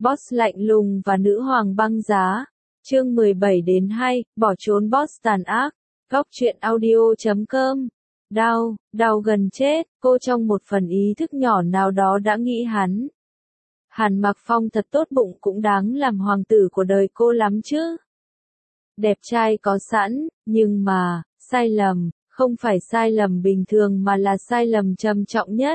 Boss lạnh lùng và nữ hoàng băng giá. Chương 17-2, bỏ trốn boss tàn ác. Góc truyện audio.com. Đau gần chết, cô trong một phần ý thức nhỏ nào đó đã nghĩ hắn. Hàn Mặc Phong thật tốt bụng, cũng đáng làm hoàng tử của đời cô lắm chứ. Đẹp trai có sẵn, nhưng mà, sai lầm, không phải sai lầm bình thường mà là sai lầm trầm trọng nhất.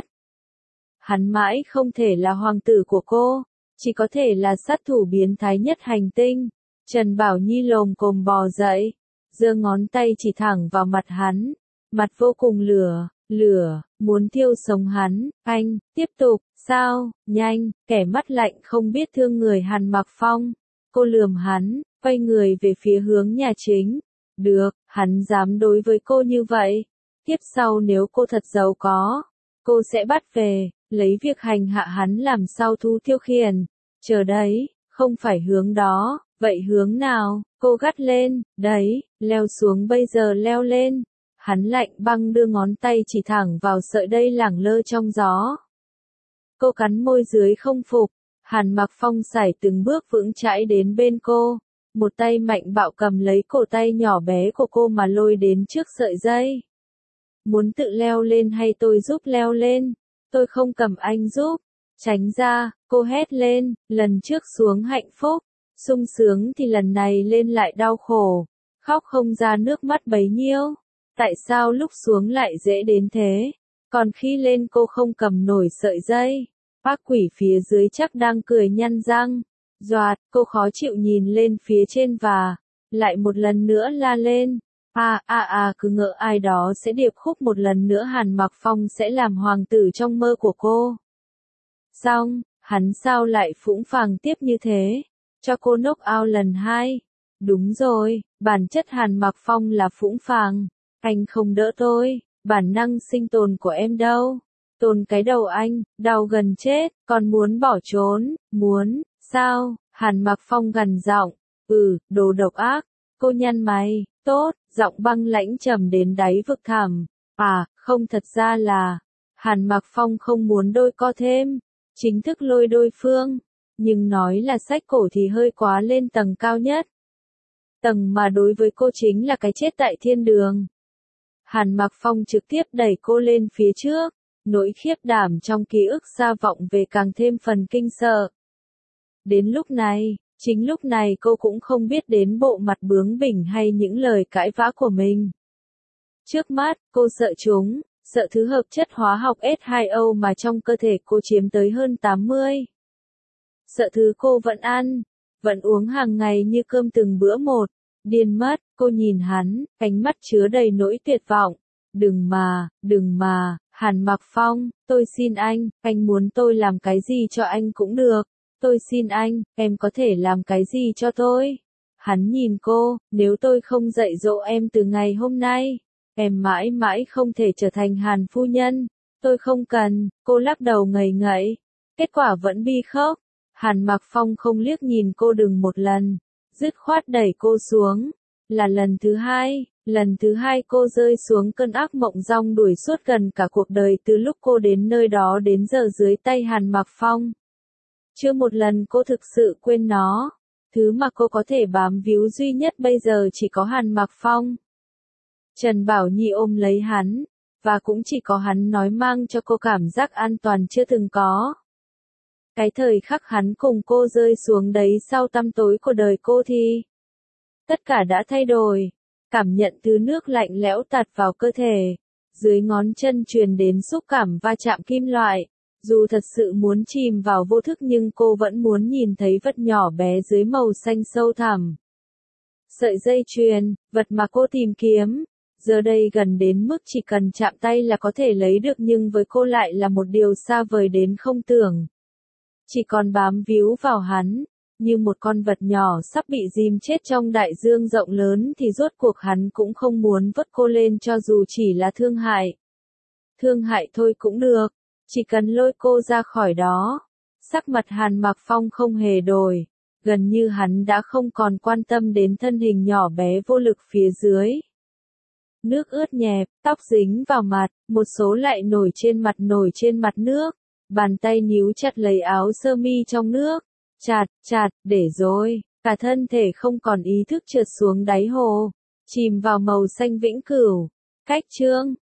Hắn mãi không thể là hoàng tử của cô, chỉ có thể là sát thủ biến thái nhất hành tinh. Trần Bảo Nhi lồm cồm bò dậy, giơ ngón tay chỉ thẳng vào mặt hắn, mặt vô cùng lửa, muốn thiêu sống hắn. Anh, tiếp tục, sao, nhanh, kẻ mắt lạnh không biết thương người Hàn Mặc Phong. Cô lườm hắn, quay người về phía hướng nhà chính. Được, hắn dám đối với cô như vậy. Tiếp sau nếu cô thật giàu có, cô sẽ bắt về, lấy việc hành hạ hắn làm sao thú tiêu khiển. Chờ đấy, không phải hướng đó, vậy hướng nào? Cô gắt lên, đấy, leo xuống bây giờ leo lên. Hắn lạnh băng đưa ngón tay chỉ thẳng vào sợi dây lẳng lơ trong gió. Cô cắn môi dưới không phục. Hàn Mặc Phong sải từng bước vững chãi đến bên cô. Một tay mạnh bạo cầm lấy cổ tay nhỏ bé của cô mà lôi đến trước sợi dây. Muốn tự leo lên hay tôi giúp leo lên? Tôi không cầm anh giúp. Tránh ra, cô hét lên, lần trước xuống hạnh phúc, sung sướng thì lần này lên lại đau khổ, khóc không ra nước mắt bấy nhiêu. Tại sao lúc xuống lại dễ đến thế, còn khi lên cô không cầm nổi sợi dây? Ác quỷ phía dưới chắc đang cười nhăn răng. Doạt, cô khó chịu nhìn lên phía trên và lại một lần nữa la lên. Cứ ngỡ ai đó sẽ điệp khúc một lần nữa Hàn Mặc Phong sẽ làm hoàng tử trong mơ của cô. Xong, hắn sao lại phũng phàng tiếp như thế? Cho cô knock out lần 2. Đúng rồi, bản chất Hàn Mặc Phong là phũng phàng. Anh không đỡ tôi, bản năng sinh tồn của em đâu. Tồn cái đầu anh, đau gần chết, còn muốn bỏ trốn, muốn, sao? Hàn Mặc Phong gằn giọng, đồ độc ác. Cô nhăn mày, tốt, giọng băng lãnh trầm đến đáy vực thẳm. Không, thật ra là, Hàn Mặc Phong không muốn đôi co thêm, chính thức lôi đối phương, nhưng nói là xách cổ thì hơi quá lên tầng cao nhất. Tầng mà đối với cô chính là cái chết tại thiên đường. Hàn Mặc Phong trực tiếp đẩy cô lên phía trước, nỗi khiếp đảm trong ký ức xa vọng về càng thêm phần kinh sợ. Đến lúc này, chính lúc này cô cũng không biết đến bộ mặt bướng bỉnh hay những lời cãi vã của mình. Trước mắt, cô sợ chúng, sợ thứ hợp chất hóa học S2O mà trong cơ thể cô chiếm tới hơn 80. Sợ thứ cô vẫn ăn, vẫn uống hàng ngày như cơm từng bữa một. Điên mất, cô nhìn hắn, ánh mắt chứa đầy nỗi tuyệt vọng. Đừng mà, Hàn Mặc Phong, tôi xin anh muốn tôi làm cái gì cho anh cũng được. Tôi xin anh, em có thể làm cái gì cho tôi? Hắn nhìn cô, nếu tôi không dạy dỗ em từ ngày hôm nay, em mãi mãi không thể trở thành Hàn phu nhân. Tôi không cần, cô lắc đầu ngây ngậy. Kết quả vẫn bi khóc. Hàn Mặc Phong không liếc nhìn cô đừng một lần, dứt khoát đẩy cô xuống. Là lần thứ hai cô rơi xuống cơn ác mộng rong đuổi suốt gần cả cuộc đời từ lúc cô đến nơi đó đến giờ dưới tay Hàn Mặc Phong. Chưa một lần cô thực sự quên nó. Thứ mà cô có thể bám víu duy nhất bây giờ chỉ có Hàn Mặc Phong. Trần Bảo Nhi ôm lấy hắn, và cũng chỉ có hắn nói mang cho cô cảm giác an toàn chưa từng có. Cái thời khắc hắn cùng cô rơi xuống đấy sau tăm tối của đời cô thì tất cả đã thay đổi. Cảm nhận thứ nước lạnh lẽo tạt vào cơ thể, dưới ngón chân truyền đến xúc cảm va chạm kim loại. Dù thật sự muốn chìm vào vô thức nhưng cô vẫn muốn nhìn thấy vật nhỏ bé dưới màu xanh sâu thẳm. Sợi dây chuyền, vật mà cô tìm kiếm, giờ đây gần đến mức chỉ cần chạm tay là có thể lấy được nhưng với cô lại là một điều xa vời đến không tưởng. Chỉ còn bám víu vào hắn, như một con vật nhỏ sắp bị dìm chết trong đại dương rộng lớn thì rốt cuộc hắn cũng không muốn vớt cô lên cho dù chỉ là thương hại. Thương hại thôi cũng được. Chỉ cần lôi cô ra khỏi đó. Sắc mặt Hàn Mặc Phong không hề đổi, gần như hắn đã không còn quan tâm đến thân hình nhỏ bé vô lực phía dưới. Nước ướt nhẹp, tóc dính vào mặt, một số lại nổi trên mặt nước, bàn tay níu chặt lấy áo sơ mi trong nước, Chạt, để rồi, cả thân thể không còn ý thức trượt xuống đáy hồ, chìm vào màu xanh vĩnh cửu. Cách chương